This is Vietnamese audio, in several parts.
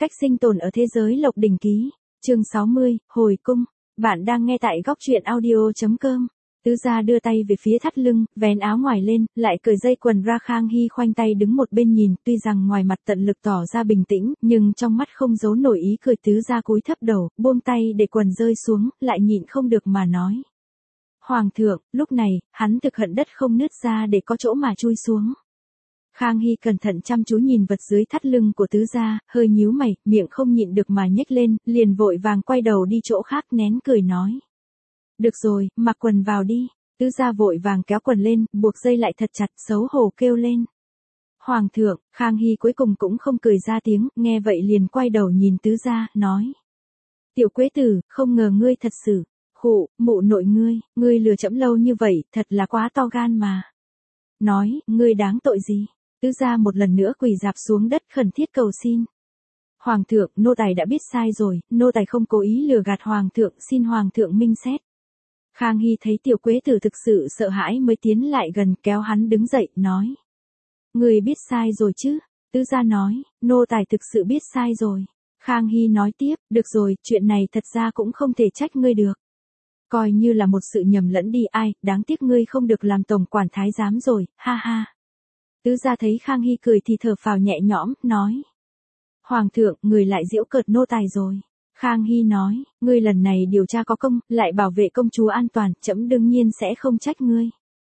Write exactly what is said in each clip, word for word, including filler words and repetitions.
cách sinh tồn ở thế giới Lộc Đỉnh Ký, chương sáu mươi, hồi cung. Bạn đang nghe tại góc truyện audio chấm com. Tứ gia đưa tay về phía thắt lưng, vén áo ngoài lên, lại cởi dây quần ra. Khang Hy khoanh tay đứng một bên nhìn, tuy rằng ngoài mặt tận lực tỏ ra bình tĩnh, nhưng trong mắt không giấu nổi ý cười. Tứ gia cúi thấp đầu, buông tay để quần rơi xuống, lại nhịn không được mà nói. Hoàng thượng, lúc này, hắn thực hận đất không nứt ra để có chỗ mà chui xuống. Khang Hy cẩn thận chăm chú nhìn vật dưới thắt lưng của tứ gia, hơi nhíu mày, miệng không nhịn được mà nhếch lên, liền vội vàng quay đầu đi chỗ khác nén cười nói. Được rồi, mặc quần vào đi. Tứ gia vội vàng kéo quần lên, buộc dây lại thật chặt, xấu hổ kêu lên. Hoàng thượng, Khang Hy cuối cùng cũng không cười ra tiếng, nghe vậy liền quay đầu nhìn tứ gia, nói. Tiểu Quế Tử, không ngờ ngươi thật sự. Khụ, mụ nội ngươi, ngươi lừa trẫm lâu như vậy, thật là quá to gan mà. Nói, ngươi đáng tội gì? Tứ gia một lần nữa quỳ rạp xuống đất khẩn thiết cầu xin. Hoàng thượng, nô tài đã biết sai rồi, nô tài không cố ý lừa gạt hoàng thượng, xin hoàng thượng minh xét. Khang Hy thấy Tiểu Quế Tử thực sự sợ hãi mới tiến lại gần, kéo hắn đứng dậy, nói. Ngươi biết sai rồi chứ? Tứ gia nói, nô tài thực sự biết sai rồi. Khang Hy nói tiếp, được rồi, chuyện này thật ra cũng không thể trách ngươi được. Coi như là một sự nhầm lẫn đi, ai, đáng tiếc ngươi không được làm tổng quản thái giám rồi, ha ha. Tứ gia thấy Khang Hy cười thì thở phào nhẹ nhõm, nói. Hoàng thượng, người lại giễu cợt nô tài rồi. Khang Hy nói, ngươi lần này điều tra có công, lại bảo vệ công chúa an toàn, trẫm đương nhiên sẽ không trách ngươi.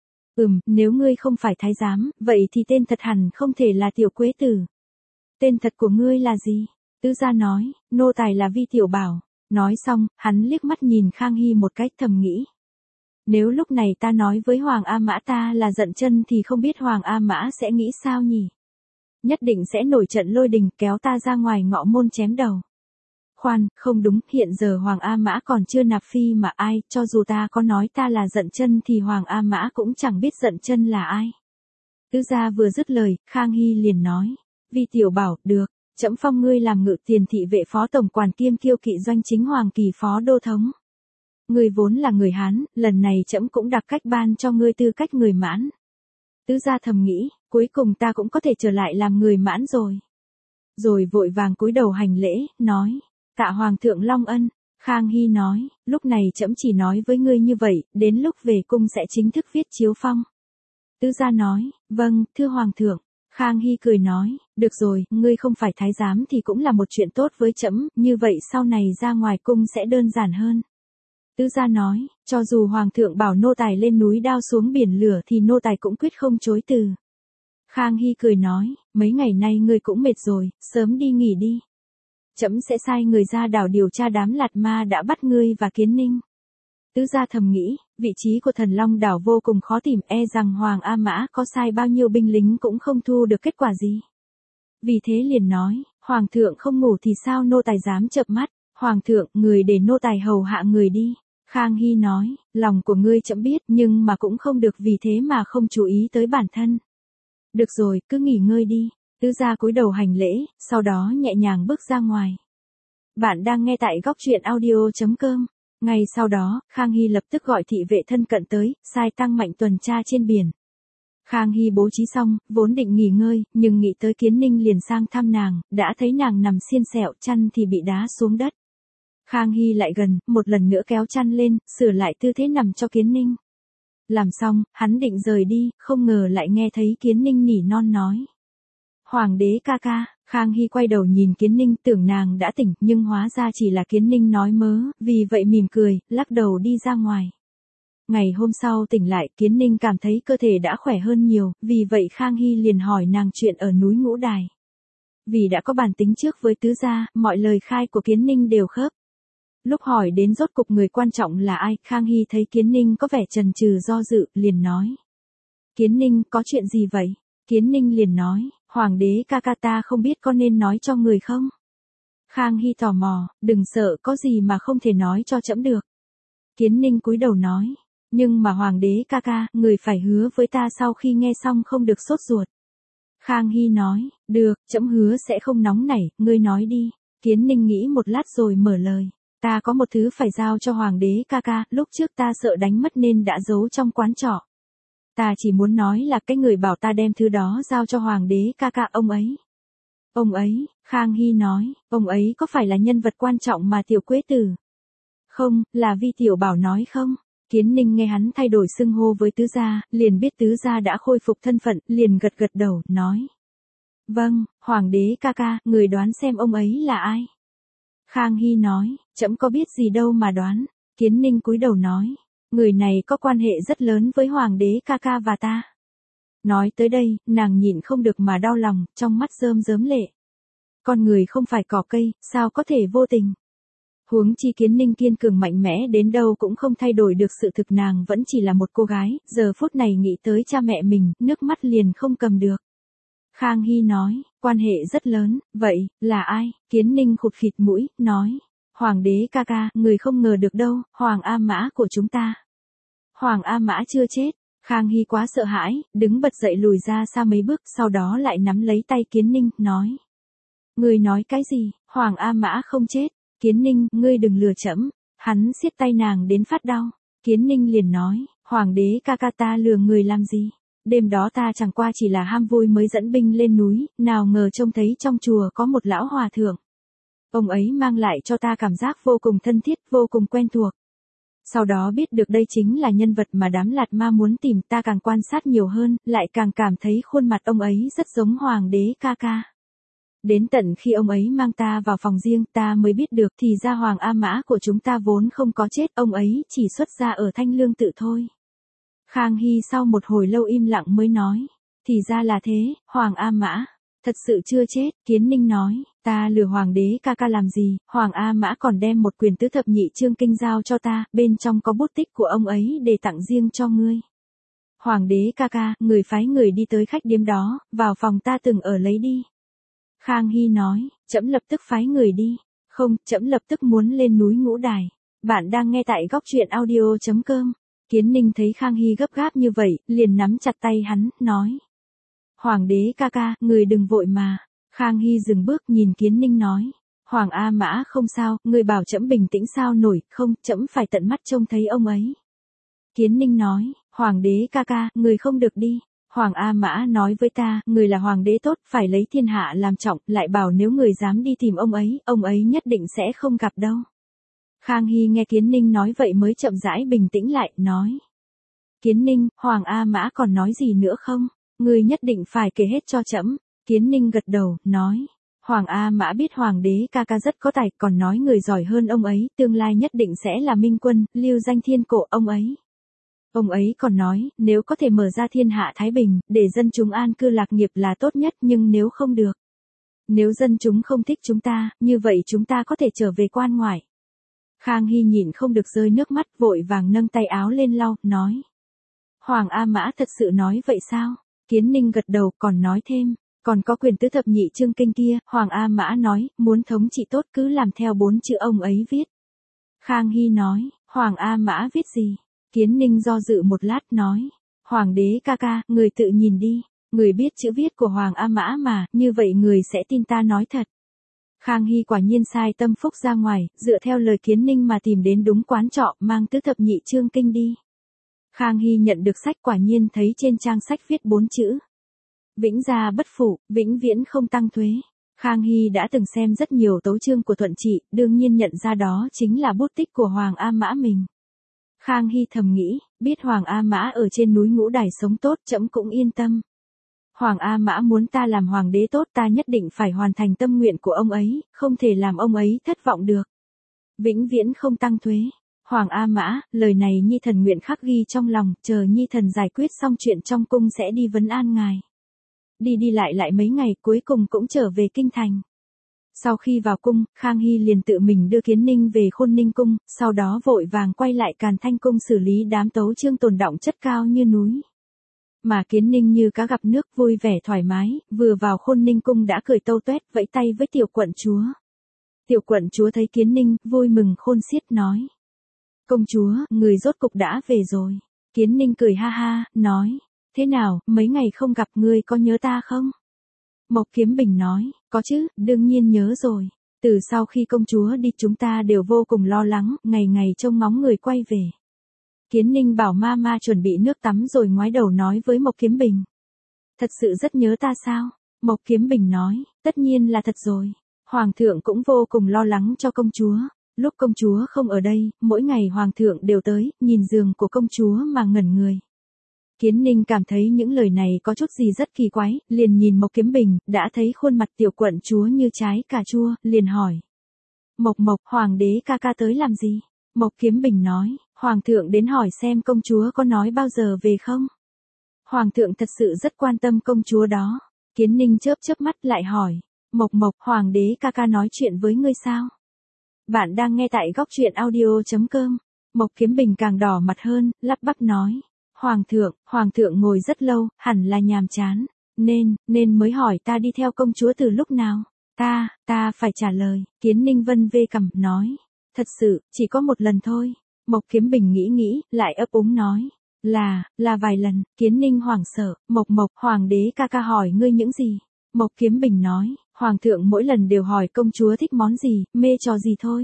Ừm, nếu ngươi không phải thái giám, vậy thì tên thật hẳn không thể là Tiểu Quế Tử. Tên thật của ngươi là gì? Tứ gia nói, nô tài là Vi Tiểu Bảo. Nói xong, hắn liếc mắt nhìn Khang Hy một cách thầm nghĩ. Nếu lúc này ta nói với Hoàng A Mã ta là giận chân thì không biết Hoàng A Mã sẽ nghĩ sao nhỉ? Nhất định sẽ nổi trận lôi đình kéo ta ra ngoài ngõ môn chém đầu. Khoan, không đúng, hiện giờ Hoàng A Mã còn chưa nạp phi mà ai, cho dù ta có nói ta là giận chân thì Hoàng A Mã cũng chẳng biết giận chân là ai. Tứ gia vừa dứt lời, Khang Hy liền nói. Vi Tiểu Bảo, được. Trẫm phong ngươi làm ngự tiền thị vệ phó tổng quản kiêm kiêu kỵ doanh chính hoàng kỳ phó đô thống. Ngươi vốn là người Hán, lần này trẫm cũng đặc cách ban cho ngươi tư cách người Mãn. Tứ gia thầm nghĩ, cuối cùng ta cũng có thể trở lại làm người Mãn rồi. Rồi vội vàng cúi đầu hành lễ, nói, tạ hoàng thượng long ân. Khang Hy nói, lúc này trẫm chỉ nói với ngươi như vậy, đến lúc về cung sẽ chính thức viết chiếu phong. Tứ gia nói, vâng, thưa hoàng thượng. Khang Hy cười nói, được rồi, ngươi không phải thái giám thì cũng là một chuyện tốt với trẫm, như vậy sau này ra ngoài cung sẽ đơn giản hơn. Tứ gia nói, cho dù hoàng thượng bảo nô tài lên núi đao xuống biển lửa thì nô tài cũng quyết không chối từ. Khang Hy cười nói, mấy ngày nay ngươi cũng mệt rồi, sớm đi nghỉ đi. Trẫm sẽ sai người ra đảo điều tra đám lạt ma đã bắt ngươi và Kiến Ninh. Tứ gia thầm nghĩ, vị trí của Thần Long đảo vô cùng khó tìm, e rằng Hoàng A Mã có sai bao nhiêu binh lính cũng không thu được kết quả gì. Vì thế liền nói, Hoàng thượng không ngủ thì sao nô tài dám chợp mắt, Hoàng thượng, người để nô tài hầu hạ người đi. Khang Hy nói, lòng của ngươi trẫm biết, nhưng mà cũng không được vì thế mà không chú ý tới bản thân. Được rồi, cứ nghỉ ngơi đi. Tứ gia cúi đầu hành lễ, sau đó nhẹ nhàng bước ra ngoài. Bạn đang nghe tại góc truyện audio chấm com. Ngay sau đó, Khang Hy lập tức gọi thị vệ thân cận tới, sai Tăng Mạnh tuần tra trên biển. Khang Hy bố trí xong, vốn định nghỉ ngơi, nhưng nghĩ tới Kiến Ninh liền sang thăm nàng, đã thấy nàng nằm xiên xẹo chăn thì bị đá xuống đất. Khang Hy lại gần, một lần nữa kéo chăn lên, sửa lại tư thế nằm cho Kiến Ninh. Làm xong, hắn định rời đi, không ngờ lại nghe thấy Kiến Ninh nỉ non nói. Hoàng đế ca ca. Khang Hy quay đầu nhìn Kiến Ninh, tưởng nàng đã tỉnh, nhưng hóa ra chỉ là Kiến Ninh nói mớ, vì vậy mỉm cười, lắc đầu đi ra ngoài. Ngày hôm sau tỉnh lại, Kiến Ninh cảm thấy cơ thể đã khỏe hơn nhiều, vì vậy Khang Hy liền hỏi nàng chuyện ở núi Ngũ Đài. Vì đã có bàn tính trước với tứ gia, mọi lời khai của Kiến Ninh đều khớp. Lúc hỏi đến rốt cục người quan trọng là ai, Khang Hy thấy Kiến Ninh có vẻ chần chừ do dự, liền nói. Kiến Ninh, có chuyện gì vậy? Kiến Ninh liền nói, Hoàng đế ca ca ta không biết có nên nói cho người không? Khang Hy tò mò, đừng sợ, có gì mà không thể nói cho trẫm được. Kiến Ninh cúi đầu nói, nhưng mà Hoàng đế ca ca, người phải hứa với ta sau khi nghe xong không được sốt ruột. Khang Hy nói, được, trẫm hứa sẽ không nóng nảy, ngươi nói đi. Kiến Ninh nghĩ một lát rồi mở lời, ta có một thứ phải giao cho Hoàng đế ca ca, lúc trước ta sợ đánh mất nên đã giấu trong quán trọ. Ta chỉ muốn nói là cái người bảo ta đem thứ đó giao cho Hoàng đế ca ca ông ấy. Ông ấy, Khang Hy nói, ông ấy có phải là nhân vật quan trọng mà Tiểu Quế Tử? Không, là Vi Tiểu Bảo nói không? Kiến Ninh nghe hắn thay đổi xưng hô với tứ gia, liền biết tứ gia đã khôi phục thân phận, liền gật gật đầu, nói. Vâng, Hoàng đế ca ca, người đoán xem ông ấy là ai? Khang Hy nói, trẫm có biết gì đâu mà đoán. Kiến Ninh cúi đầu nói, người này có quan hệ rất lớn với Hoàng đế ca ca và ta. Nói tới đây, nàng nhịn không được mà đau lòng, trong mắt rơm rớm lệ. Con người không phải cỏ cây, sao có thể vô tình? Huống chi Kiến Ninh kiên cường mạnh mẽ đến đâu cũng không thay đổi được sự thực, nàng vẫn chỉ là một cô gái, giờ phút này nghĩ tới cha mẹ mình, nước mắt liền không cầm được. Khang Hy nói, quan hệ rất lớn, vậy, là ai? Kiến Ninh khụt khịt mũi, nói, Hoàng đế ca ca, người không ngờ được đâu, Hoàng A Mã của chúng ta. Hoàng A Mã chưa chết. Khang Hy quá sợ hãi, đứng bật dậy lùi ra xa mấy bước, sau đó lại nắm lấy tay Kiến Ninh, nói. Ngươi nói cái gì, Hoàng A Mã không chết. Kiến Ninh, ngươi đừng lừa trẫm. Hắn siết tay nàng đến phát đau. Kiến Ninh liền nói, Hoàng đế ca ca, ta lừa người làm gì? Đêm đó ta chẳng qua chỉ là ham vui mới dẫn binh lên núi, nào ngờ trông thấy trong chùa có một lão hòa thượng. Ông ấy mang lại cho ta cảm giác vô cùng thân thiết, vô cùng quen thuộc. Sau đó biết được đây chính là nhân vật mà đám Lạt Ma muốn tìm, ta càng quan sát nhiều hơn, lại càng cảm thấy khuôn mặt ông ấy rất giống Hoàng đế ca ca. Đến tận khi ông ấy mang ta vào phòng riêng, ta mới biết được thì ra Hoàng A Mã của chúng ta vốn không có chết, ông ấy chỉ xuất ra ở Thanh Lương Tự thôi. Khang Hy sau một hồi lâu im lặng mới nói, thì ra là thế, Hoàng A Mã thật sự chưa chết. Kiến Ninh nói, ta lừa Hoàng đế ca ca làm gì, Hoàng A Mã còn đem một quyển tứ thập nhị chương kinh giao cho ta, bên trong có bút tích của ông ấy để tặng riêng cho ngươi. Hoàng đế ca ca, người phái người đi tới khách điếm đó, vào phòng ta từng ở lấy đi. Khang Hy nói, trẫm lập tức phái người đi. Không, trẫm lập tức muốn lên núi Ngũ Đài. Bạn đang nghe tại góc truyện audio chấm com. Kiến Ninh thấy Khang Hy gấp gáp như vậy, liền nắm chặt tay hắn, nói. Hoàng đế ca ca, người đừng vội mà. Khang Hy dừng bước nhìn Kiến Ninh nói. Hoàng A Mã không sao, người bảo trẫm bình tĩnh sao nổi, không, trẫm phải tận mắt trông thấy ông ấy. Kiến Ninh nói, Hoàng đế ca ca, người không được đi. Hoàng A Mã nói với ta, người là hoàng đế tốt, phải lấy thiên hạ làm trọng, lại bảo nếu người dám đi tìm ông ấy, ông ấy nhất định sẽ không gặp đâu. Khang Hy nghe Kiến Ninh nói vậy mới chậm rãi bình tĩnh lại, nói. Kiến Ninh, Hoàng A Mã còn nói gì nữa không? Người nhất định phải kể hết cho trẫm. Kiến Ninh gật đầu, nói. Hoàng A Mã biết Hoàng đế ca ca rất có tài, còn nói người giỏi hơn ông ấy, tương lai nhất định sẽ là minh quân, lưu danh thiên cổ ông ấy. Ông ấy còn nói, nếu có thể mở ra thiên hạ thái bình, để dân chúng an cư lạc nghiệp là tốt nhất, nhưng nếu không được. Nếu dân chúng không thích chúng ta, như vậy chúng ta có thể trở về quan ngoại. Khang Hy nhịn không được rơi nước mắt, vội vàng nâng tay áo lên lau, nói. Hoàng A Mã thật sự nói vậy sao? Kiến Ninh gật đầu, còn nói thêm. Còn có quyền tứ thập nhị chương kinh kia, Hoàng A Mã nói, muốn thống trị tốt cứ làm theo bốn chữ ông ấy viết. Khang Hy nói, Hoàng A Mã viết gì? Kiến Ninh do dự một lát nói, Hoàng đế ca ca, người tự nhìn đi, người biết chữ viết của Hoàng A Mã mà, như vậy người sẽ tin ta nói thật. Khang Hy quả nhiên sai tâm phúc ra ngoài, dựa theo lời Kiến Ninh mà tìm đến đúng quán trọ, mang tứ thập nhị chương kinh đi. Khang Hy nhận được sách, quả nhiên thấy trên trang sách viết bốn chữ. Vĩnh gia bất phụ, vĩnh viễn không tăng thuế. Khang Hy đã từng xem rất nhiều tấu chương của Thuận Trị, đương nhiên nhận ra đó chính là bút tích của Hoàng A Mã mình. Khang Hy thầm nghĩ, biết Hoàng A Mã ở trên núi Ngũ Đài sống tốt, trẫm cũng yên tâm. Hoàng A Mã muốn ta làm hoàng đế tốt, ta nhất định phải hoàn thành tâm nguyện của ông ấy, không thể làm ông ấy thất vọng được. Vĩnh viễn không tăng thuế. Hoàng A Mã, lời này Nhi thần nguyện khắc ghi trong lòng, chờ Nhi thần giải quyết xong chuyện trong cung sẽ đi vấn an ngài. Đi đi lại lại mấy ngày, cuối cùng cũng trở về kinh thành. Sau khi vào cung, Khang Hy liền tự mình đưa Kiến Ninh về Khôn Ninh cung, sau đó vội vàng quay lại Càn Thanh cung xử lý đám tấu chương tồn đọng chất cao như núi. Mà Kiến Ninh như cá gặp nước, vui vẻ thoải mái, vừa vào Khôn Ninh cung đã cười tâu tuét, vẫy tay với tiểu quận chúa. Tiểu quận chúa thấy Kiến Ninh, vui mừng khôn xiết, nói. Công chúa, người rốt cục đã về rồi. Kiến Ninh cười ha ha, nói. Thế nào, mấy ngày không gặp, ngươi có nhớ ta không? Mộc Kiếm Bình nói, có chứ, đương nhiên nhớ rồi. Từ sau khi công chúa đi chúng ta đều vô cùng lo lắng, ngày ngày trông ngóng người quay về. Kiến Ninh bảo ma ma chuẩn bị nước tắm rồi ngoái đầu nói với Mộc Kiếm Bình. Thật sự rất nhớ ta sao? Mộc Kiếm Bình nói, tất nhiên là thật rồi. Hoàng thượng cũng vô cùng lo lắng cho công chúa. Lúc công chúa không ở đây, mỗi ngày hoàng thượng đều tới, nhìn giường của công chúa mà ngẩn người. Kiến Ninh cảm thấy những lời này có chút gì rất kỳ quái, liền nhìn Mộc Kiếm Bình, đã thấy khuôn mặt tiểu quận chúa như trái cà chua, liền hỏi. Mộc Mộc, hoàng đế ca ca tới làm gì? Mộc Kiếm Bình nói, hoàng thượng đến hỏi xem công chúa có nói bao giờ về không? Hoàng thượng thật sự rất quan tâm công chúa đó. Kiến Ninh chớp chớp mắt lại hỏi, Mộc Mộc, hoàng đế ca ca nói chuyện với ngươi sao? Bạn đang nghe tại góc truyện audio chấm com. Mộc Kiếm Bình càng đỏ mặt hơn, lắp bắp nói. Hoàng thượng, hoàng thượng ngồi rất lâu, hẳn là nhàm chán. Nên, nên mới hỏi ta đi theo công chúa từ lúc nào. Ta, ta phải trả lời. Kiến Ninh vân vê cằm, nói. Thật sự, chỉ có một lần thôi. Mộc Kiếm Bình nghĩ nghĩ, lại ấp úng nói. Là, là vài lần. Kiến Ninh hoảng sợ. Mộc Mộc, hoàng đế ca ca hỏi ngươi những gì? Mộc Kiếm Bình nói. Hoàng thượng mỗi lần đều hỏi công chúa thích món gì, mê trò gì thôi.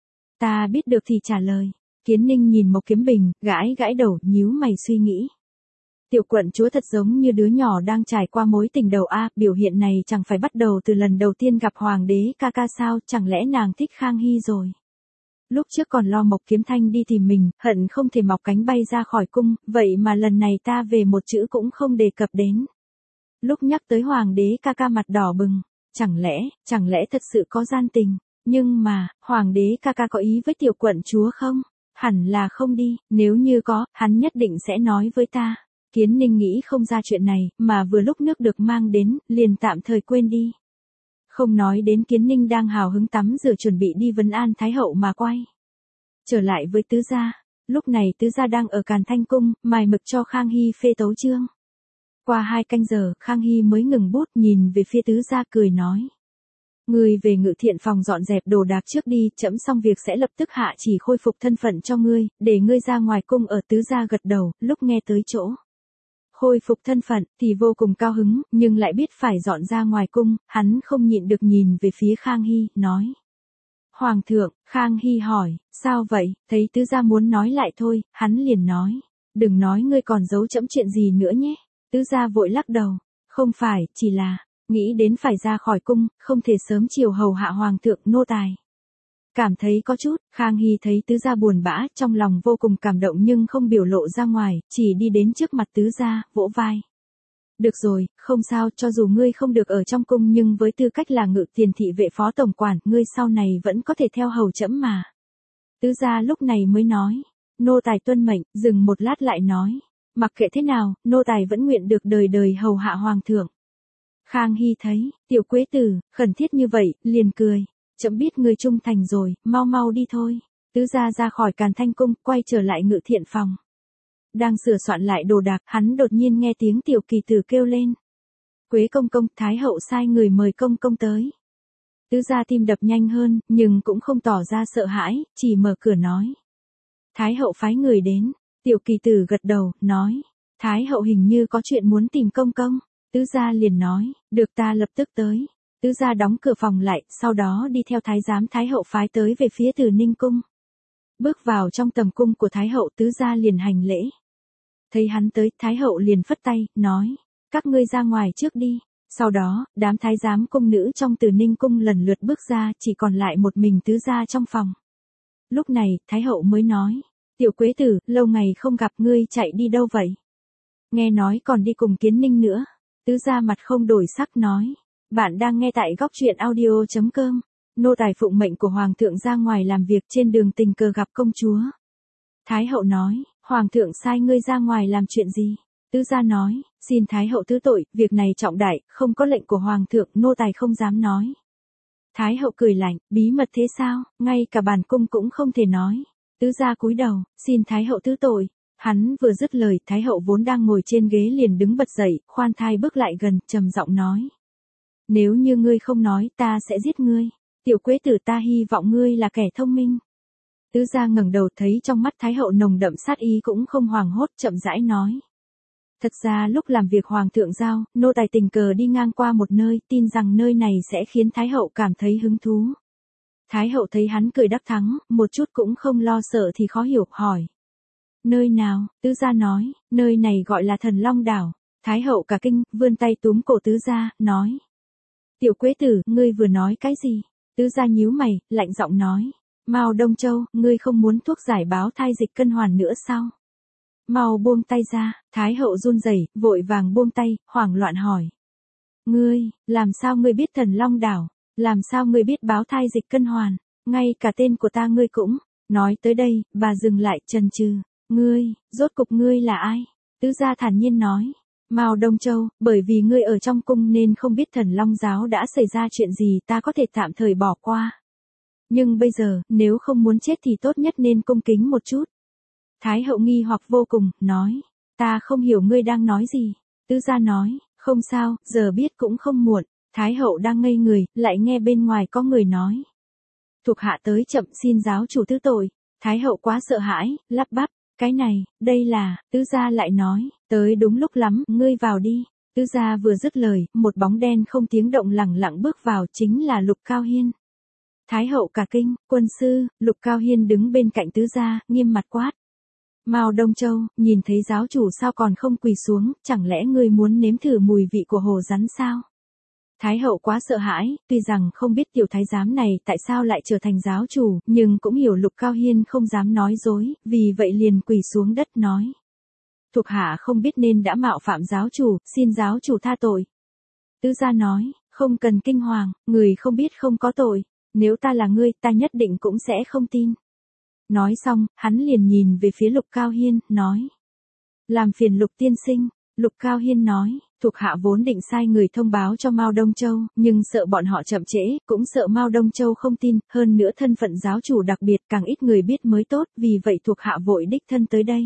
Ta biết được thì trả lời. Kiến Ninh nhìn Mộc Kiếm Bình, gãi gãi đầu, nhíu mày suy nghĩ. Tiểu quận chúa thật giống như đứa nhỏ đang trải qua mối tình đầu a, biểu hiện này chẳng phải bắt đầu từ lần đầu tiên gặp hoàng đế ca ca sao, chẳng lẽ nàng thích Khang Hy rồi. Lúc trước còn lo Mộc Kiếm Thanh đi tìm mình, hận không thể mọc cánh bay ra khỏi cung, vậy mà lần này ta về một chữ cũng không đề cập đến. Lúc nhắc tới hoàng đế ca ca mặt đỏ bừng. Chẳng lẽ, chẳng lẽ thật sự có gian tình, nhưng mà, hoàng đế ca ca có ý với tiểu quận chúa không? Hẳn là không đi, nếu như có, hắn nhất định sẽ nói với ta. Kiến Ninh nghĩ không ra chuyện này, mà vừa lúc nước được mang đến, liền tạm thời quên đi. Không nói đến Kiến Ninh đang hào hứng tắm rửa chuẩn bị đi vấn an Thái hậu mà quay. Trở lại với tứ gia, lúc này tứ gia đang ở Càn Thanh Cung, mài mực cho Khang Hy phê tấu chương. Qua hai canh giờ, Khang Hy mới ngừng bút nhìn về phía tứ gia cười nói. Ngươi về ngự thiện phòng dọn dẹp đồ đạc trước đi, trẫm xong việc sẽ lập tức hạ chỉ khôi phục thân phận cho ngươi, để ngươi ra ngoài cung ở. Tứ gia gật đầu, lúc nghe tới chỗ. Khôi phục thân phận, thì vô cùng cao hứng, nhưng lại biết phải dọn ra ngoài cung, hắn không nhịn được nhìn về phía Khang Hy, nói. Hoàng thượng, Khang Hy hỏi, sao vậy, thấy tứ gia muốn nói lại thôi, hắn liền nói. Đừng nói ngươi còn giấu trẫm chuyện gì nữa nhé. Tứ gia vội lắc đầu, không phải, chỉ là, nghĩ đến phải ra khỏi cung, không thể sớm chiều hầu hạ hoàng thượng nô tài. Cảm thấy có chút, Khang Hy thấy tứ gia buồn bã, trong lòng vô cùng cảm động nhưng không biểu lộ ra ngoài, chỉ đi đến trước mặt tứ gia, vỗ vai. Được rồi, không sao, cho dù ngươi không được ở trong cung nhưng với tư cách là ngự tiền thị vệ phó tổng quản, ngươi sau này vẫn có thể theo hầu trẫm mà. Tứ gia lúc này mới nói, nô tài tuân mệnh, dừng một lát lại nói. Mặc kệ thế nào, nô tài vẫn nguyện được đời đời hầu hạ hoàng thượng. Khang Hy thấy, tiểu quế tử, khẩn thiết như vậy, liền cười. Chậm biết người trung thành rồi, mau mau đi thôi. Tứ gia ra khỏi Càn Thanh Cung, quay trở lại ngự thiện phòng. Đang sửa soạn lại đồ đạc, hắn đột nhiên nghe tiếng tiểu kỳ tử kêu lên. Quế công công, Thái hậu sai người mời công công tới. Tứ gia tim đập nhanh hơn, nhưng cũng không tỏ ra sợ hãi, chỉ mở cửa nói. Thái hậu phái người đến. Tiểu kỳ tử gật đầu, nói. Thái hậu hình như có chuyện muốn tìm công công. Tứ gia liền nói, được ta lập tức tới. Tứ gia đóng cửa phòng lại, sau đó đi theo thái giám Thái hậu phái tới về phía Từ Ninh Cung. Bước vào trong tầm cung của Thái hậu, tứ gia liền hành lễ. Thấy hắn tới, Thái hậu liền phất tay, nói. Các ngươi ra ngoài trước đi. Sau đó, đám thái giám cung nữ trong Từ Ninh Cung lần lượt bước ra, chỉ còn lại một mình tứ gia trong phòng. Lúc này, Thái hậu mới nói. Tiểu quế tử, lâu ngày không gặp, ngươi chạy đi đâu vậy? Nghe nói còn đi cùng Kiến Ninh nữa. Tứ gia mặt không đổi sắc nói. Bạn đang nghe tại góc truyện audio chấm com. Nô tài phụng mệnh của hoàng thượng ra ngoài làm việc, trên đường tình cờ gặp công chúa. Thái hậu nói, hoàng thượng sai ngươi ra ngoài làm chuyện gì? Tứ gia nói, xin Thái hậu thứ tội, việc này trọng đại, không có lệnh của hoàng thượng, nô tài không dám nói. Thái hậu cười lạnh, bí mật thế sao, ngay cả bản cung cũng không thể nói. Tứ gia cúi đầu, xin Thái hậu thứ tội. Hắn vừa dứt lời, Thái hậu vốn đang ngồi trên ghế liền đứng bật dậy, khoan thai bước lại gần, trầm giọng nói. Nếu như ngươi không nói, ta sẽ giết ngươi. Tiểu quế tử, ta hy vọng ngươi là kẻ thông minh. Tứ gia ngẩng đầu, thấy trong mắt Thái hậu nồng đậm sát ý cũng không hoảng hốt, chậm rãi nói. Thật ra lúc làm việc hoàng thượng giao, nô tài tình cờ đi ngang qua một nơi, tin rằng nơi này sẽ khiến Thái hậu cảm thấy hứng thú. Thái hậu thấy hắn cười đắc thắng, một chút cũng không lo sợ thì khó hiểu, hỏi. Nơi nào? Tứ gia nói, nơi này gọi là Thần Long Đảo. Thái hậu cả kinh, vươn tay túm cổ tứ gia, nói. Tiểu Quế Tử, ngươi vừa nói cái gì? Tứ gia nhíu mày, lạnh giọng nói. Mao Đông Châu, ngươi không muốn thuốc giải báo thai dịch cân hoàn nữa sao? Mau buông tay ra, Thái hậu run rẩy, vội vàng buông tay, hoảng loạn hỏi. Ngươi, làm sao ngươi biết Thần Long Đảo? Làm sao ngươi biết báo thai dịch cân hoàn? Ngay cả tên của ta ngươi cũng. Nói tới đây, bà dừng lại, chần chừ. Ngươi, rốt cục ngươi là ai? Tứ gia thản nhiên nói. Mao Đông Châu, bởi vì ngươi ở trong cung nên không biết Thần Long giáo đã xảy ra chuyện gì, ta có thể tạm thời bỏ qua. Nhưng bây giờ, nếu không muốn chết thì tốt nhất nên cung kính một chút. Thái hậu nghi hoặc vô cùng, nói. Ta không hiểu ngươi đang nói gì. Tứ gia nói, không sao, giờ biết cũng không muộn. Thái hậu đang ngây người, lại nghe bên ngoài có người nói. Thuộc hạ tới chậm, xin giáo chủ thứ tội. Thái hậu quá sợ hãi, lắp bắp. Cái này, đây là, tứ gia lại nói, tới đúng lúc lắm, ngươi vào đi. Tứ gia vừa dứt lời, một bóng đen không tiếng động lẳng lặng bước vào, chính là Lục Cao Hiên. Thái hậu cả kinh, quân sư, Lục Cao Hiên đứng bên cạnh tứ gia, nghiêm mặt quát. Mao Đông Châu, nhìn thấy giáo chủ sao còn không quỳ xuống, chẳng lẽ ngươi muốn nếm thử mùi vị của hồ rắn sao? Thái hậu quá sợ hãi, tuy rằng không biết tiểu thái giám này tại sao lại trở thành giáo chủ, nhưng cũng hiểu Lục Cao Hiên không dám nói dối, vì vậy liền quỳ xuống đất nói. Thuộc hạ không biết nên đã mạo phạm giáo chủ, xin giáo chủ tha tội. Tứ gia nói, không cần kinh hoàng, người không biết không có tội, nếu ta là ngươi, ta nhất định cũng sẽ không tin. Nói xong, hắn liền nhìn về phía Lục Cao Hiên, nói. Làm phiền Lục tiên sinh. Lục Cao Hiên nói, thuộc hạ vốn định sai người thông báo cho Mao Đông Châu, nhưng sợ bọn họ chậm trễ, cũng sợ Mao Đông Châu không tin, hơn nữa thân phận giáo chủ đặc biệt càng ít người biết mới tốt, vì vậy thuộc hạ vội đích thân tới đây.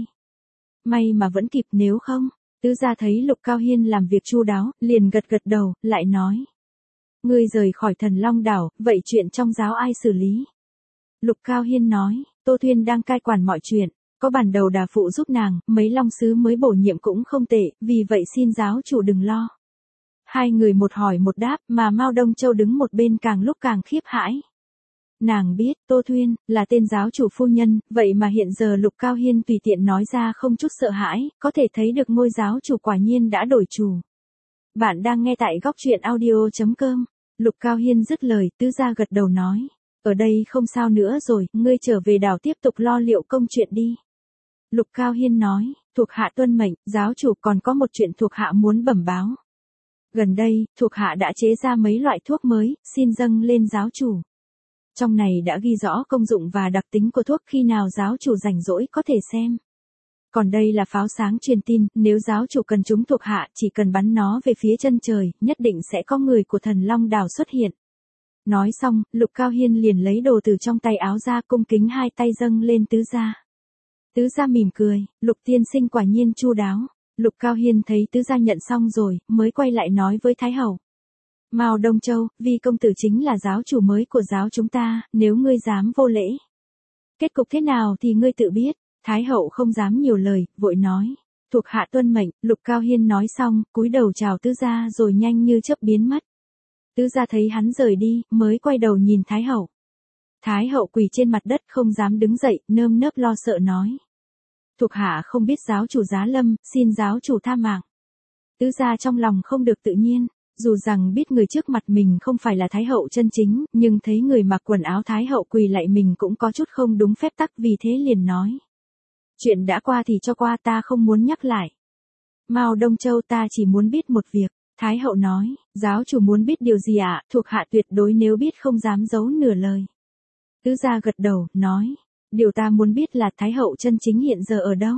May mà vẫn kịp, nếu không. Tứ gia thấy Lục Cao Hiên làm việc chu đáo, liền gật gật đầu, lại nói. Ngươi rời khỏi Thần Long Đảo, vậy chuyện trong giáo ai xử lý? Lục Cao Hiên nói, Tô Thuyên đang cai quản mọi chuyện. Có bản đầu đà phụ giúp nàng, mấy long sứ mới bổ nhiệm cũng không tệ, vì vậy xin giáo chủ đừng lo. Hai người một hỏi một đáp, mà Mao Đông Châu đứng một bên càng lúc càng khiếp hãi. Nàng biết, Tô Thuyên, là tên giáo chủ phu nhân, vậy mà hiện giờ Lục Cao Hiên tùy tiện nói ra không chút sợ hãi, có thể thấy được ngôi giáo chủ quả nhiên đã đổi chủ. Bạn đang nghe tại góc truyện audio chấm com. Lục Cao Hiên dứt lời, tứ gia gật đầu nói. Ở đây không sao nữa rồi, ngươi trở về đảo tiếp tục lo liệu công chuyện đi. Lục Cao Hiên nói, thuộc hạ tuân mệnh, giáo chủ còn có một chuyện thuộc hạ muốn bẩm báo. Gần đây, thuộc hạ đã chế ra mấy loại thuốc mới, xin dâng lên giáo chủ. Trong này đã ghi rõ công dụng và đặc tính của thuốc, khi nào giáo chủ rảnh rỗi có thể xem. Còn đây là pháo sáng truyền tin, nếu giáo chủ cần chúng thuộc hạ chỉ cần bắn nó về phía chân trời, nhất định sẽ có người của Thần Long Đảo xuất hiện. Nói xong, Lục Cao Hiên liền lấy đồ từ trong tay áo ra, cung kính hai tay dâng lên tứ gia. Tứ gia mỉm cười, Lục tiên sinh quả nhiên chu đáo. Lục Cao Hiên thấy tứ gia nhận xong rồi, mới quay lại nói với Thái hậu. Mao Đông Châu, vì công tử chính là giáo chủ mới của giáo chúng ta, nếu ngươi dám vô lễ. Kết cục thế nào thì ngươi tự biết. Thái hậu không dám nhiều lời, vội nói. Thuộc hạ tuân mệnh. Lục Cao Hiên nói xong, cúi đầu chào tứ gia rồi nhanh như chớp biến mất. Tứ gia thấy hắn rời đi, mới quay đầu nhìn Thái hậu. Thái hậu quỳ trên mặt đất không dám đứng dậy, nơm nớp lo sợ nói. Thuộc hạ không biết giáo chủ giá lâm, xin giáo chủ tha mạng. Tứ gia trong lòng không được tự nhiên, dù rằng biết người trước mặt mình không phải là Thái hậu chân chính, nhưng thấy người mặc quần áo Thái hậu quỳ lại mình cũng có chút không đúng phép tắc, vì thế liền nói. Chuyện đã qua thì cho qua, ta không muốn nhắc lại. Mao Đông Châu, ta chỉ muốn biết một việc. Thái hậu nói, giáo chủ muốn biết điều gì ạ, à? Thuộc hạ tuyệt đối nếu biết không dám giấu nửa lời. Tứ gia gật đầu, nói, điều ta muốn biết là Thái hậu chân chính hiện giờ ở đâu.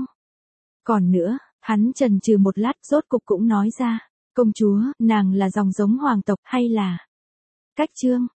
Còn nữa, hắn chần chừ một lát, rốt cục cũng nói ra, công chúa, nàng là dòng giống hoàng tộc hay là cách chương.